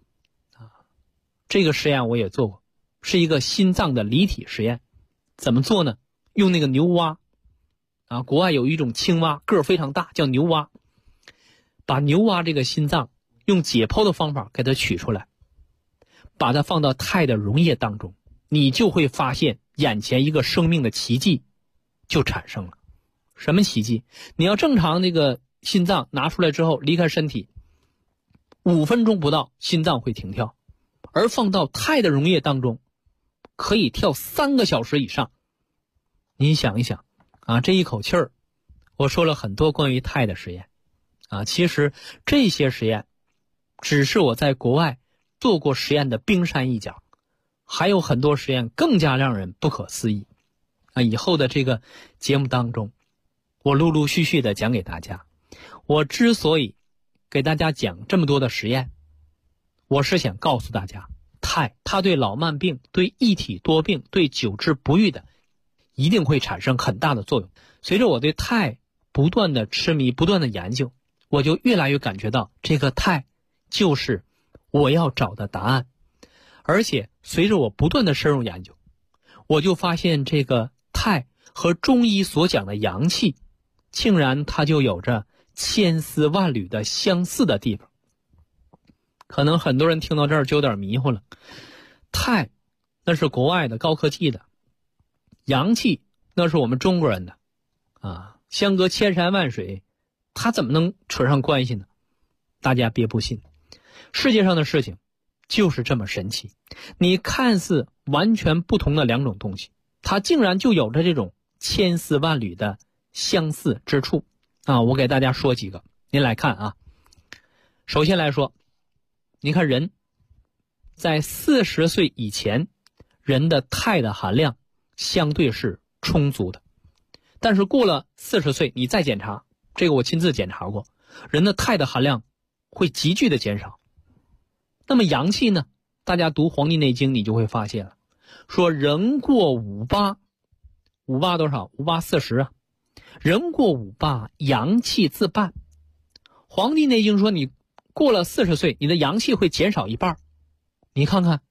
这个实验我也做过，是一个心脏的离体实验。怎么做呢？用那个牛蛙国外有一种青蛙，个儿非常大，叫牛蛙。把牛蛙这个心脏用解剖的方法给它取出来，把它放到肽的溶液当中，你就会发现眼前一个生命的奇迹就产生了。什么奇迹？你要正常那个心脏拿出来之后离开身体5分钟不到，心脏会停跳，而放到肽的溶液当中可以跳3个小时以上。你想一想这一口气儿我说了很多关于肽的实验其实这些实验只是我在国外做过实验的冰山一角，还有很多实验更加让人不可思议以后的这个节目当中我陆陆续续的讲给大家。我之所以给大家讲这么多的实验，我是想告诉大家，肽它对老慢病、对一体多病、对久治不愈的一定会产生很大的作用。随着我对肽不断的痴迷、不断的研究，我就越来越感觉到这个肽就是我要找的答案。而且随着我不断的深入研究，我就发现这个肽和中医所讲的阳气竟然它就有着千丝万缕的相似的地方。可能很多人听到这儿就有点迷糊了，肽那是国外的高科技的，阳气那是我们中国人的相隔千山万水，它怎么能扯上关系呢？大家别不信，世界上的事情就是这么神奇。你看似完全不同的两种东西，它竟然就有着这种千丝万缕的相似之处我给大家说几个，您来看首先来说，你看人在40岁以前，人的肽的含量相对是充足的， 但是过了40岁你再检查，这个我亲自检查过，人的钛的含量会急剧的减少。那么阳气呢，大家读《黄帝内经》你就会发现了，说人过58多少？58、40啊，人过58，阳气自半。《黄帝内经》说你过了40岁，你的阳气会减少一半。你看看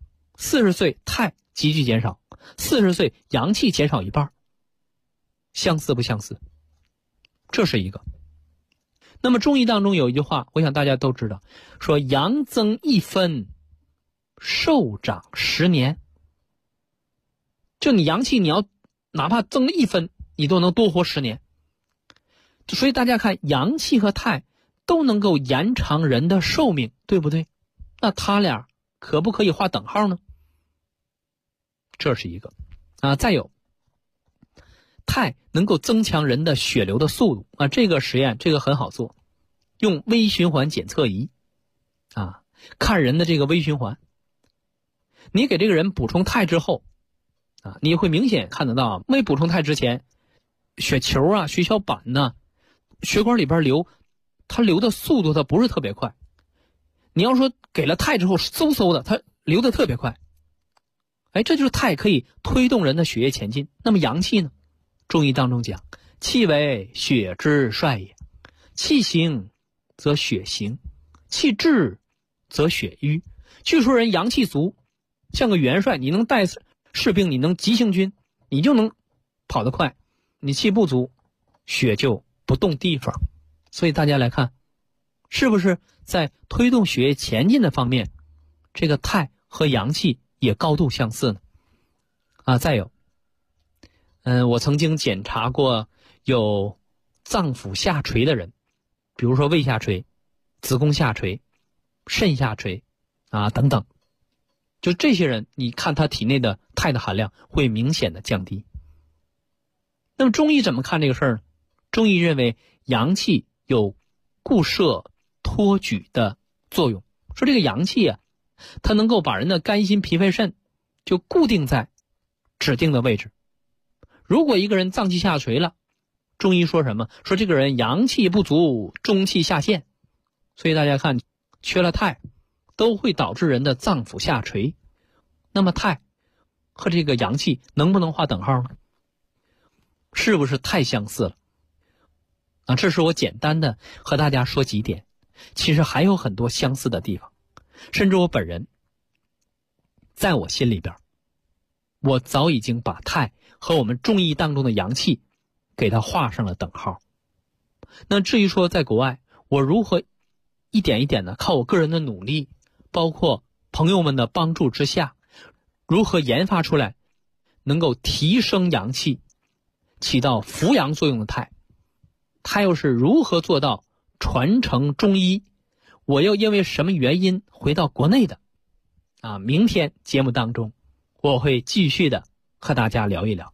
，40岁钛急剧减少，40岁阳气减少一半，相似不相似？这是一个。那么中医当中有一句话，我想大家都知道，说阳增1分，寿长10年。就你阳气，你要哪怕增了1分，你都能多活10年。所以大家看，阳气和钛都能够延长人的寿命，对不对？那他俩可不可以划等号呢？这是一个再有，钛能够增强人的血流的速度这个实验这个很好做，用微循环检测仪看人的这个微循环。你给这个人补充钛之后你会明显看得到，没补充钛之前，血球血小板呢，血管里边流，它流的速度它不是特别快。你要说给了钛之后嗖嗖的，它流得特别快。这就是钛可以推动人的血液前进。那么阳气呢？中医当中讲，气为血之帅也，气行则血行，气滞则血瘀。据说人阳气足，像个元帅，你能带士兵，你能急行军，你就能跑得快。你气不足，血就不动地方。所以大家来看，是不是在推动血液前进的方面，这个钛和阳气也高度相似呢？再有，我曾经检查过有脏腑下垂的人，比如说胃下垂、子宫下垂、肾下垂等等，就这些人，你看他体内的钛的含量会明显的降低。那么中医怎么看这个事儿呢？中医认为阳气有固摄托举的作用，说这个阳气它能够把人的肝心脾肺肾就固定在指定的位置。如果一个人脏气下垂了，中医说什么？说这个人阳气不足，中气下陷。所以大家看，缺了钛都会导致人的脏腑下垂。那么钛和这个阳气能不能划等号呢？是不是太相似了？这是我简单的和大家说几点，其实还有很多相似的地方。甚至我本人在我心里边，我早已经把钛和我们中医当中的阳气给它画上了等号。那至于说在国外我如何一点一点的靠我个人的努力，包括朋友们的帮助之下，如何研发出来能够提升阳气起到扶阳作用的钛，它又是如何做到传承中医，我又因为什么原因回到国内的明天节目当中我会继续的和大家聊一聊。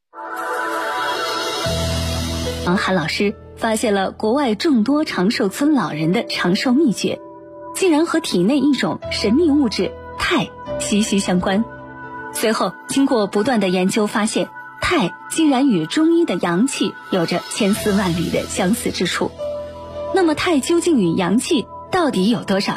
王涵老师发现了国外众多长寿村老人的长寿秘诀，竟然和体内一种神秘物质钛息息相关。随后经过不断的研究发现，钛竟然与中医的阳气有着千丝万缕的相似之处。那么钛究竟与阳气到底有多少